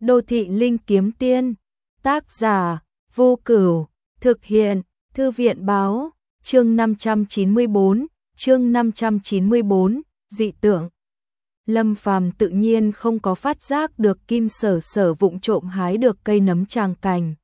Đô thị linh kiếm tiên, tác giả, Vô Cửu, thực hiện, Thư viện báo, chương 594, dị tượng. Lâm Phàm tự nhiên không có phát giác được Kim Sở Sở vụng trộm hái được cây nấm tràng cành.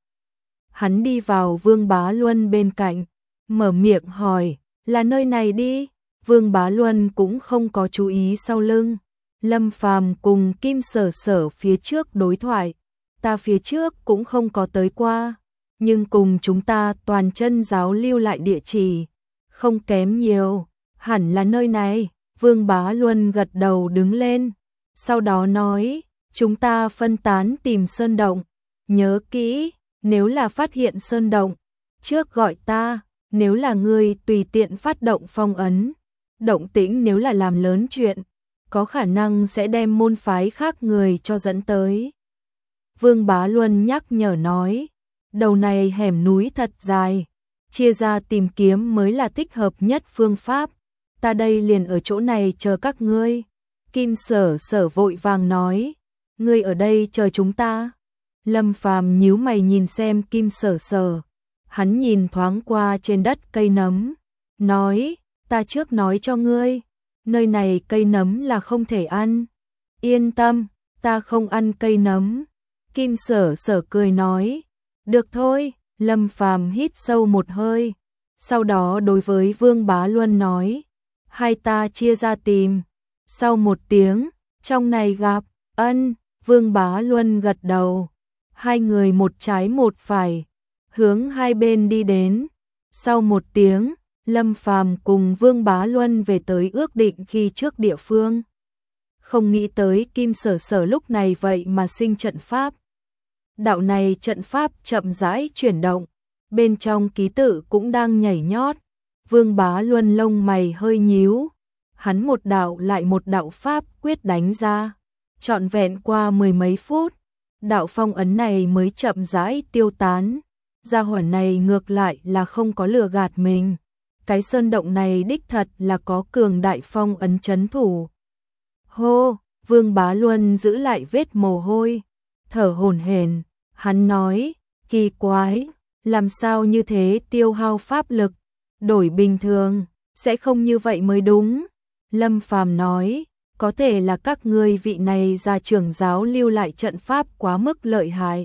Hắn đi vào Vương Bá Luân bên cạnh, mở miệng hỏi, là nơi này đi. Vương Bá Luân cũng không có chú ý sau lưng. Lâm Phàm cùng Kim Sở Sở phía trước đối thoại, ta phía trước cũng không có tới qua, nhưng cùng chúng ta toàn chân giáo lưu lại địa chỉ, không kém nhiều, hẳn là nơi này. Vương Bá Luân gật đầu đứng lên, sau đó nói, chúng ta phân tán tìm sơn động, nhớ kỹ, nếu là phát hiện sơn động, trước gọi ta, nếu là ngươi tùy tiện phát động phong ấn, động tĩnh nếu là làm lớn chuyện, có khả năng sẽ đem môn phái khác người cho dẫn tới. Vương Bá Luân nhắc nhở nói, đầu này hẻm núi thật dài, chia ra tìm kiếm mới là thích hợp nhất phương pháp, ta đây liền ở chỗ này chờ các ngươi. Kim Sở Sở vội vàng nói, ngươi ở đây chờ chúng ta. Lâm Phàm nhíu mày nhìn xem Kim Sở Sở, hắn nhìn thoáng qua trên đất cây nấm, nói, ta trước nói cho ngươi, nơi này cây nấm là không thể ăn. Yên tâm, ta không ăn cây nấm. Kim Sở Sở cười nói, được thôi. Lâm Phàm hít sâu một hơi, sau đó đối với Vương Bá Luân nói, hai ta chia ra tìm. Sau một tiếng, trong này gặp, ân. Vương Bá Luân gật đầu, hai người một trái một phải, hướng hai bên đi đến. Sau một tiếng, Lâm Phàm cùng Vương Bá Luân về tới ước định khi trước địa phương. Không nghĩ tới Kim Sở Sở lúc này vậy mà sinh trận pháp. Đạo này trận pháp chậm rãi chuyển động, bên trong ký tự cũng đang nhảy nhót. Vương Bá Luân lông mày hơi nhíu, hắn một đạo lại một đạo pháp quyết đánh ra, trọn vẹn qua mười mấy phút, đạo phong ấn này mới chậm rãi tiêu tán. Gia hỏa này ngược lại là không có lừa gạt mình, cái sơn động này đích thật là có cường đại phong ấn trấn thủ. Hô, Vương Bá Luân giữ lại vết mồ hôi, thở hổn hển, hắn nói, kỳ quái, làm sao như thế tiêu hao pháp lực, đổi bình thường, sẽ không như vậy mới đúng. Lâm Phàm nói, có thể là các ngươi vị này gia trưởng giáo lưu lại trận pháp quá mức lợi hại.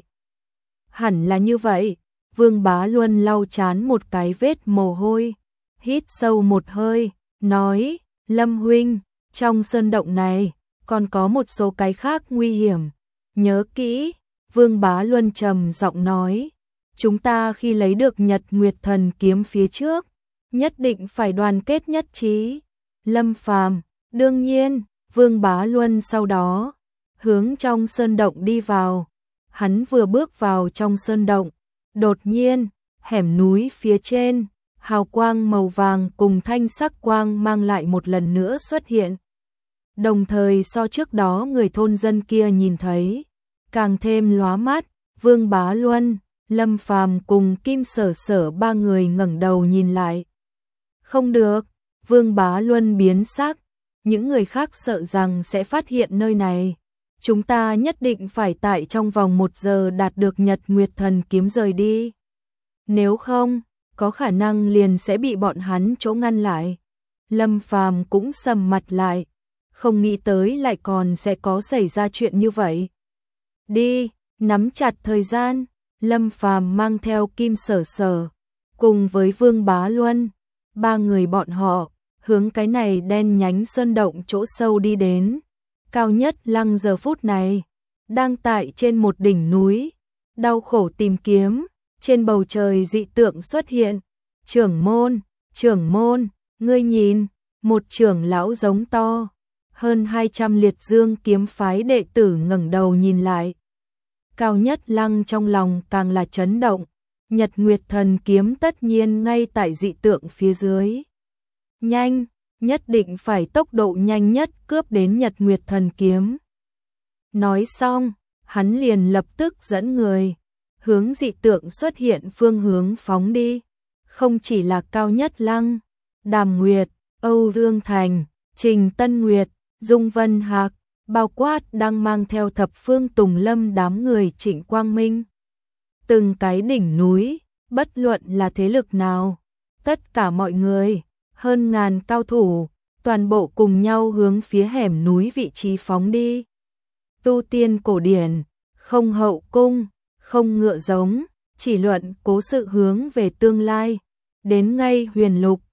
Hẳn là như vậy. Vương Bá Luân lau chán một cái vết mồ hôi, hít sâu một hơi, nói, Lâm huynh, trong sơn động này, còn có một số cái khác nguy hiểm, nhớ kỹ. Vương Bá Luân trầm giọng nói, chúng ta khi lấy được Nhật Nguyệt Thần kiếm phía trước, nhất định phải đoàn kết nhất trí. Lâm Phàm, đương nhiên. Vương Bá Luân sau đó hướng trong sơn động đi vào. Hắn vừa bước vào trong sơn động, đột nhiên, hẻm núi phía trên, hào quang màu vàng cùng thanh sắc quang mang lại một lần nữa xuất hiện. Đồng thời so trước đó người thôn dân kia nhìn thấy, càng thêm lóa mắt. Vương Bá Luân, Lâm Phàm cùng Kim Sở Sở ba người ngẩng đầu nhìn lại. Không được, Vương Bá Luân biến sắc, những người khác sợ rằng sẽ phát hiện nơi này. Chúng ta nhất định phải tại trong vòng 1 giờ đạt được Nhật Nguyệt Thần kiếm rời đi. Nếu không, có khả năng liền sẽ bị bọn hắn chỗ ngăn lại. Lâm Phàm cũng sầm mặt lại, không nghĩ tới lại còn sẽ có xảy ra chuyện như vậy. Đi, nắm chặt thời gian. Lâm Phàm mang theo Kim Sở Sở, cùng với Vương Bá Luân, ba người bọn họ, hướng cái này đen nhánh sơn động chỗ sâu đi đến. Cao Nhất Lăng giờ phút này, đang tại trên một đỉnh núi, đau khổ tìm kiếm, trên bầu trời dị tượng xuất hiện. Trưởng môn, ngươi nhìn, một trưởng lão giống to, hơn 200 liệt dương kiếm phái đệ tử ngẩng đầu nhìn lại. Cao Nhất Lăng trong lòng càng là chấn động, Nhật Nguyệt Thần kiếm tất nhiên ngay tại dị tượng phía dưới. Nhanh, nhất định phải tốc độ nhanh nhất cướp đến Nhật Nguyệt Thần kiếm. Nói xong, hắn liền lập tức dẫn người, hướng dị tượng xuất hiện phương hướng phóng đi. Không chỉ là Cao Nhất Lăng, Đàm Nguyệt, Âu Dương Thành, Trình Tân Nguyệt, Dung Vân Hạc, bao quát đang mang theo thập phương tùng lâm đám người Trịnh Quang Minh. Từng cái đỉnh núi, bất luận là thế lực nào, tất cả mọi người, hơn ngàn cao thủ, toàn bộ cùng nhau hướng phía hẻm núi vị trí phóng đi. Tu tiên cổ điển, không hậu cung, không ngựa giống, chỉ luận cố sự hướng về tương lai. Đến ngay Huyền Lục,